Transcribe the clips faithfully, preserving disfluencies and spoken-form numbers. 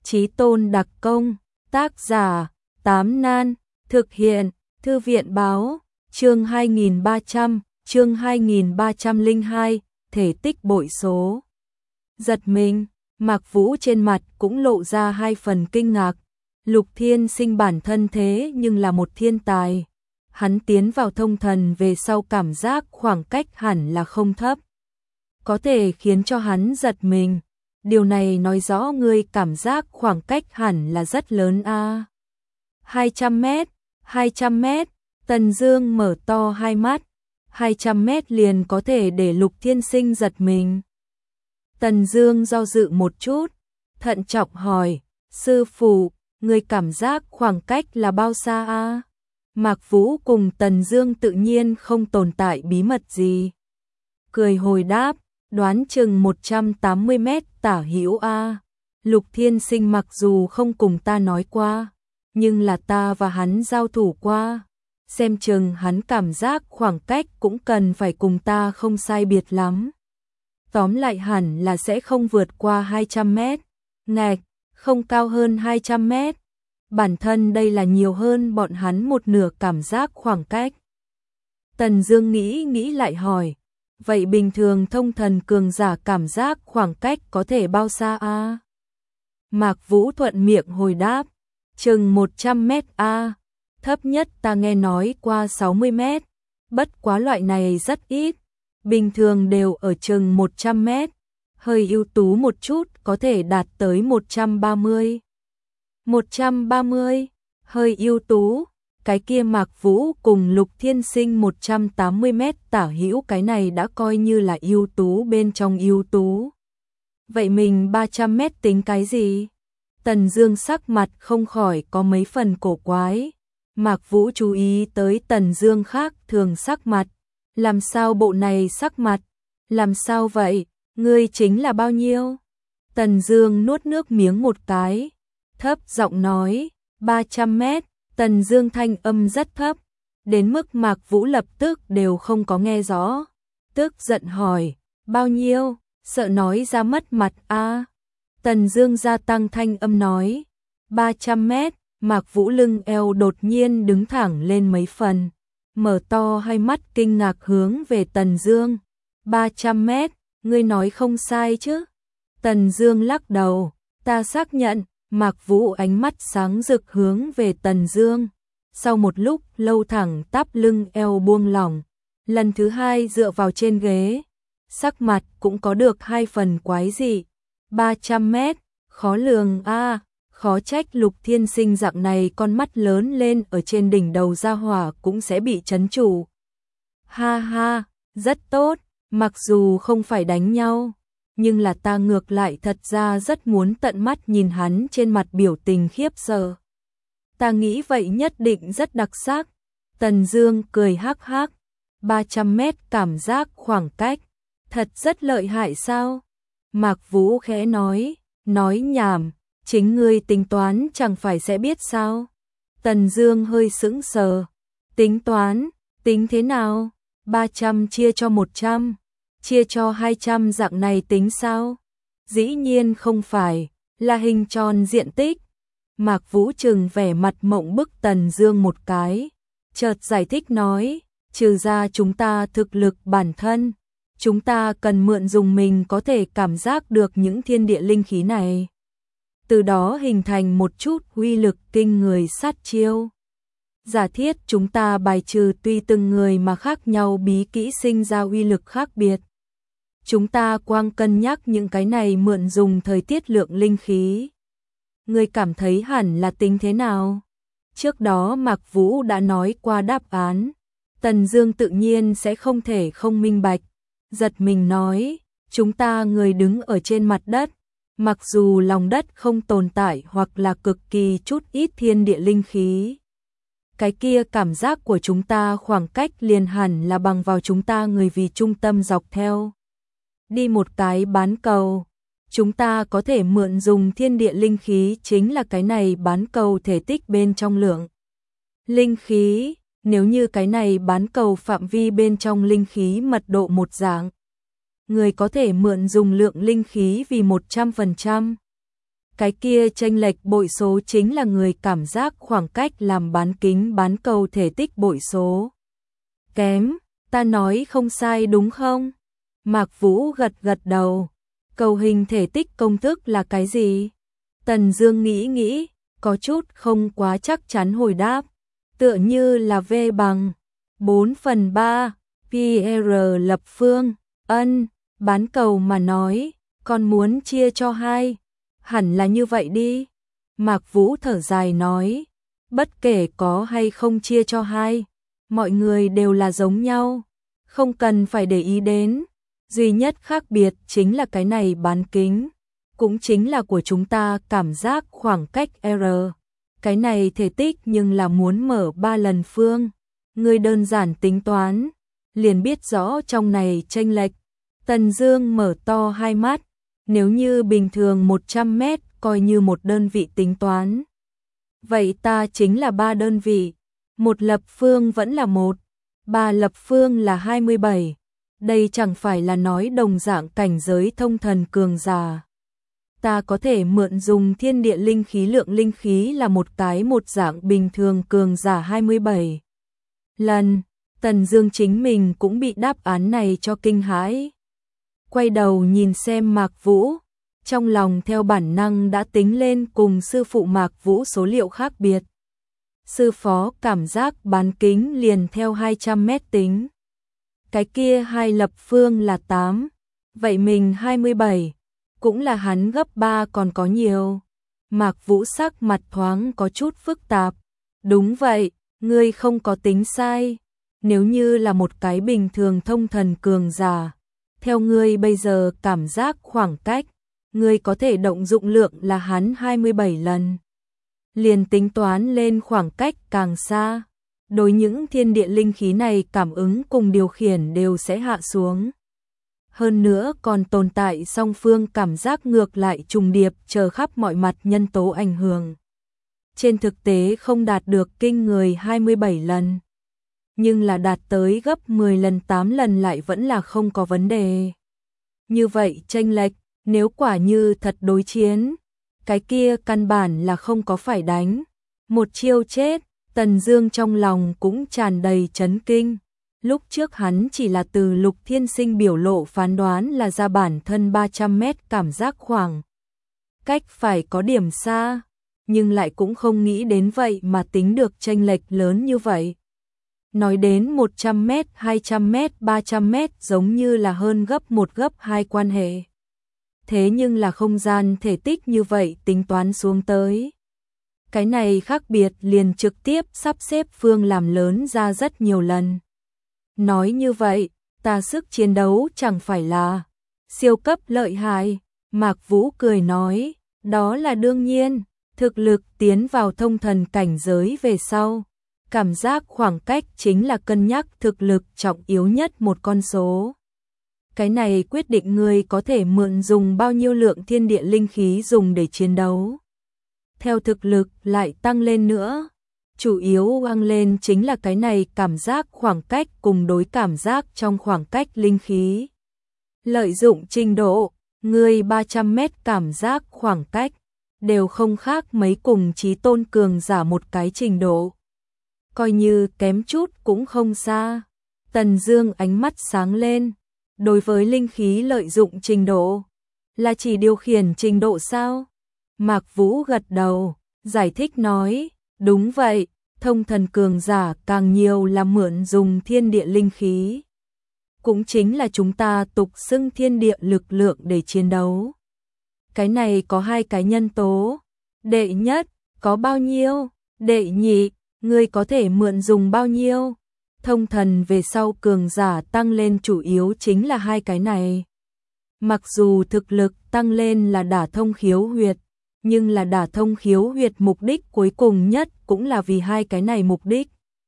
Chí tôn đặc công, tác giả, Tám Nan, thực hiện, Thư viện báo, chương hai nghìn ba trăm, chương hai nghìn ba trăm lẻ hai, thể tích bội số. Giật mình, Mạc Vũ trên mặt cũng lộ ra hai phần kinh ngạc. Lục Thiên Sinh bản thân thế nhưng là một thiên tài. Hắn tiến vào thông thần về sau cảm giác khoảng cách hẳn là không thấp. Có thể khiến cho hắn giật mình. Điều này nói rõ ngươi cảm giác khoảng cách hẳn là rất lớn a. À. hai trăm mét, hai trăm mét, Tần Dương mở to hai mắt. hai trăm mét liền có thể để Lục Thiên Sinh giật mình. Tần Dương do dự một chút, thận trọng hỏi, sư phụ, ngươi cảm giác khoảng cách là bao xa a? À? Mạc Vũ cùng Tần Dương tự nhiên không tồn tại bí mật gì. Cười hồi đáp, đoán chừng một trăm tám mươi mét tả hữu a. À. Lục Thiên Sinh mặc dù không cùng ta nói qua, nhưng là ta và hắn giao thủ qua, xem chừng hắn cảm giác khoảng cách cũng cần phải cùng ta không sai biệt lắm. Tóm lại hẳn là sẽ không vượt qua hai trăm mét, ngạch, không cao hơn hai trăm mét. Bản thân đây là nhiều hơn bọn hắn một nửa cảm giác khoảng cách. Tần Dương nghĩ nghĩ lại hỏi, vậy bình thường thông thần cường giả cảm giác khoảng cách có thể bao xa a? À? Mạc Vũ thuận miệng hồi đáp, chừng một trăm mét a, à. Thấp nhất ta nghe nói qua sáu mươi mét, bất quá loại này rất ít, bình thường đều ở chừng một trăm mét, hơi ưu tú một chút có thể đạt tới một trăm ba mươi. một trăm ba mươi, hơi ưu tú, cái kia Mạc Vũ cùng Lục Thiên Sinh một trăm tám mươi mét tả hữu, cái này đã coi như là ưu tú bên trong ưu tú. Vậy mình ba trăm mét tính cái gì? Tần Dương sắc mặt không khỏi có mấy phần cổ quái. Mạc Vũ chú ý tới Tần Dương khác thường sắc mặt, làm sao bộ này sắc mặt, làm sao vậy, ngươi chính là bao nhiêu? Tần Dương nuốt nước miếng một cái, thấp giọng nói, ba trăm mét. Tần Dương thanh âm rất thấp, đến mức Mạc Vũ lập tức đều không có nghe rõ, tức giận hỏi, bao nhiêu, sợ nói ra mất mặt a. À. Tần Dương gia tăng thanh âm nói, ba trăm mét. Mạc Vũ lưng eo đột nhiên đứng thẳng lên mấy phần, mở to hai mắt kinh ngạc hướng về Tần Dương, ba trăm mét, ngươi nói không sai chứ? Tần Dương lắc đầu, ta xác nhận. Mạc Vũ ánh mắt sáng rực hướng về Tần Dương, sau một lúc lâu thẳng tắp lưng eo buông lỏng, lần thứ hai dựa vào trên ghế, sắc mặt cũng có được hai phần quái dị. ba trăm mét, khó lường a, à, khó trách Lục Thiên Sinh dạng này con mắt lớn lên ở trên đỉnh đầu gia hỏa cũng sẽ bị trấn trụ. Ha ha, rất tốt, mặc dù không phải đánh nhau, nhưng là ta ngược lại thật ra rất muốn tận mắt nhìn hắn trên mặt biểu tình khiếp sợ. Ta nghĩ vậy nhất định rất đặc sắc. Tần Dương cười hắc hắc, ba trăm mét cảm giác khoảng cách, thật rất lợi hại sao? Mạc Vũ khẽ nói, nói nhảm, chính ngươi tính toán chẳng phải sẽ biết sao? Tần Dương hơi sững sờ, tính toán, tính thế nào? ba trăm chia cho một trăm. Chia cho hai trăm dạng này tính sao? Dĩ nhiên không phải, là hình tròn diện tích. Mạc Vũ trừng vẻ mặt mộng bức Tần Dương một cái, chợt giải thích nói, trừ ra chúng ta thực lực bản thân, chúng ta cần mượn dùng mình có thể cảm giác được những thiên địa linh khí này, từ đó hình thành một chút uy lực kinh người sát chiêu. Giả thiết chúng ta bài trừ tùy từng người mà khác nhau bí kỹ sinh ra uy lực khác biệt. Chúng ta quang cân nhắc những cái này mượn dùng thời tiết lượng linh khí. Ngươi cảm thấy hẳn là tính thế nào? Trước đó Mạc Vũ đã nói qua đáp án. Tần Dương tự nhiên sẽ không thể không minh bạch. Giật mình nói, chúng ta người đứng ở trên mặt đất. Mặc dù lòng đất không tồn tại hoặc là cực kỳ chút ít thiên địa linh khí. Cái kia cảm giác của chúng ta khoảng cách liền hẳn là bằng vào chúng ta người vì trung tâm dọc theo. Đi một cái bán cầu, chúng ta có thể mượn dùng thiên địa linh khí chính là cái này bán cầu thể tích bên trong lượng. Linh khí, nếu như cái này bán cầu phạm vi bên trong linh khí mật độ một dạng, người có thể mượn dùng lượng linh khí vì một trăm phần trăm. Cái kia chênh lệch bội số chính là người cảm giác khoảng cách làm bán kính bán cầu thể tích bội số. Kém, ta nói không sai đúng không? Mạc Vũ gật gật đầu. Cầu hình thể tích công thức là cái gì? Tần Dương nghĩ nghĩ, có chút không quá chắc chắn hồi đáp. Tựa như là V bằng bốn phần ba pi r lập phương. Ân, bán cầu mà nói, con muốn chia cho hai. Hẳn là như vậy đi. Mạc Vũ thở dài nói, bất kể có hay không chia cho hai, mọi người đều là giống nhau, không cần phải để ý đến. Duy nhất khác biệt chính là cái này bán kính, cũng chính là của chúng ta cảm giác khoảng cách R. Cái này thể tích nhưng là muốn mở ba lần phương. Người đơn giản tính toán, liền biết rõ trong này chênh lệch. Tần Dương mở to hai mắt, nếu như bình thường một trăm mét coi như một đơn vị tính toán. Vậy ta chính là ba đơn vị, một lập phương vẫn là một, ba lập phương là hai mươi bảy. Đây chẳng phải là nói đồng dạng cảnh giới thông thần cường giả. Ta có thể mượn dùng thiên địa linh khí, lượng linh khí là một cái một dạng bình thường cường giả hai mươi bảy lần. Tần Dương chính mình cũng bị đáp án này cho kinh hãi. Quay đầu nhìn xem Mạc Vũ, trong lòng theo bản năng đã tính lên cùng sư phụ Mạc Vũ số liệu khác biệt. Sư phó cảm giác bán kính liền theo hai trăm mét tính. Cái kia hai lập phương là tám, vậy mình hai mươi bảy, cũng là hắn gấp ba còn có nhiều. Mạc Vũ sắc mặt thoáng có chút phức tạp. Đúng vậy, ngươi không có tính sai. Nếu như là một cái bình thường thông thần cường giả, theo ngươi bây giờ cảm giác khoảng cách, ngươi có thể động dụng lượng là hắn hai mươi bảy lần. Liền tính toán lên khoảng cách càng xa, đối những thiên địa linh khí này cảm ứng cùng điều khiển đều sẽ hạ xuống. Hơn nữa còn tồn tại song phương cảm giác ngược lại trùng điệp chờ khắp mọi mặt nhân tố ảnh hưởng. Trên thực tế không đạt được kinh người hai mươi bảy lần, nhưng là đạt tới gấp mười lần tám lần lại vẫn là không có vấn đề. Như vậy chênh lệch, nếu quả như thật đối chiến, cái kia căn bản là không có phải đánh. Một chiêu chết, Tần Dương trong lòng cũng tràn đầy chấn kinh. Lúc trước hắn chỉ là từ Lục Thiên Sinh biểu lộ phán đoán là ra bản thân ba trăm mét cảm giác khoảng cách phải có điểm xa, nhưng lại cũng không nghĩ đến vậy mà tính được chênh lệch lớn như vậy. Nói đến một trăm mét, hai trăm mét, ba trăm mét giống như là hơn gấp một gấp hai quan hệ. Thế nhưng là không gian thể tích như vậy tính toán xuống tới. Cái này khác biệt liền trực tiếp sắp xếp phương làm lớn ra rất nhiều lần. Nói như vậy, ta sức chiến đấu chẳng phải là siêu cấp lợi hại. Mạc Vũ cười nói, đó là đương nhiên, thực lực tiến vào thông thần cảnh giới về sau. Cảm giác khoảng cách chính là cân nhắc thực lực trọng yếu nhất một con số. Cái này quyết định người có thể mượn dùng bao nhiêu lượng thiên địa linh khí dùng để chiến đấu. Theo thực lực lại tăng lên nữa. Chủ yếu tăng lên chính là cái này cảm giác khoảng cách cùng đối cảm giác trong khoảng cách linh khí. Lợi dụng trình độ, người ba trăm mét cảm giác khoảng cách, đều không khác mấy cùng chí tôn cường giả một cái trình độ. Coi như kém chút cũng không xa. Tần Dương ánh mắt sáng lên. Đối với linh khí lợi dụng trình độ, là chỉ điều khiển trình độ sao? Mạc Vũ gật đầu, giải thích nói, đúng vậy, thông thần cường giả càng nhiều là mượn dùng thiên địa linh khí. Cũng chính là chúng ta tục xưng thiên địa lực lượng để chiến đấu. Cái này có hai cái nhân tố. Đệ nhất, có bao nhiêu? Đệ nhị, ngươi có thể mượn dùng bao nhiêu? Thông thần về sau cường giả tăng lên chủ yếu chính là hai cái này. Mặc dù thực lực tăng lên là đả thông khiếu huyệt, nhưng là đả thông khiếu huyệt mục đích cuối cùng nhất cũng là vì hai cái này mục đích.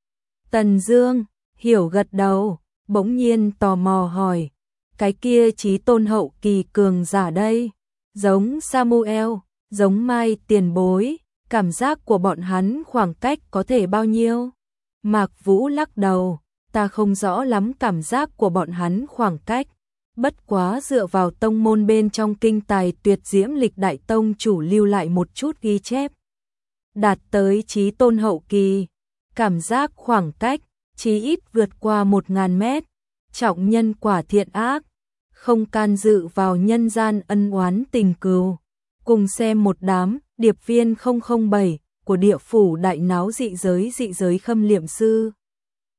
Tần Dương hiểu gật đầu, bỗng nhiên tò mò hỏi, cái kia chí tôn hậu kỳ cường giả đây, giống Samuel, giống Mai tiền bối, cảm giác của bọn hắn khoảng cách có thể bao nhiêu? Mạc Vũ lắc đầu, ta không rõ lắm cảm giác của bọn hắn khoảng cách. bất quá dựa vào tông môn bên trong kinh tài tuyệt diễm lịch đại tông chủ lưu lại một chút ghi chép. Đạt tới chí tôn hậu kỳ, cảm giác khoảng cách, chí ít vượt qua một ngàn mét, trọng nhân quả thiện ác, không can dự vào nhân gian ân oán tình cừu. Cùng xem một đám, điệp viên không không bảy của địa phủ đại náo dị giới dị giới khâm liệm sư.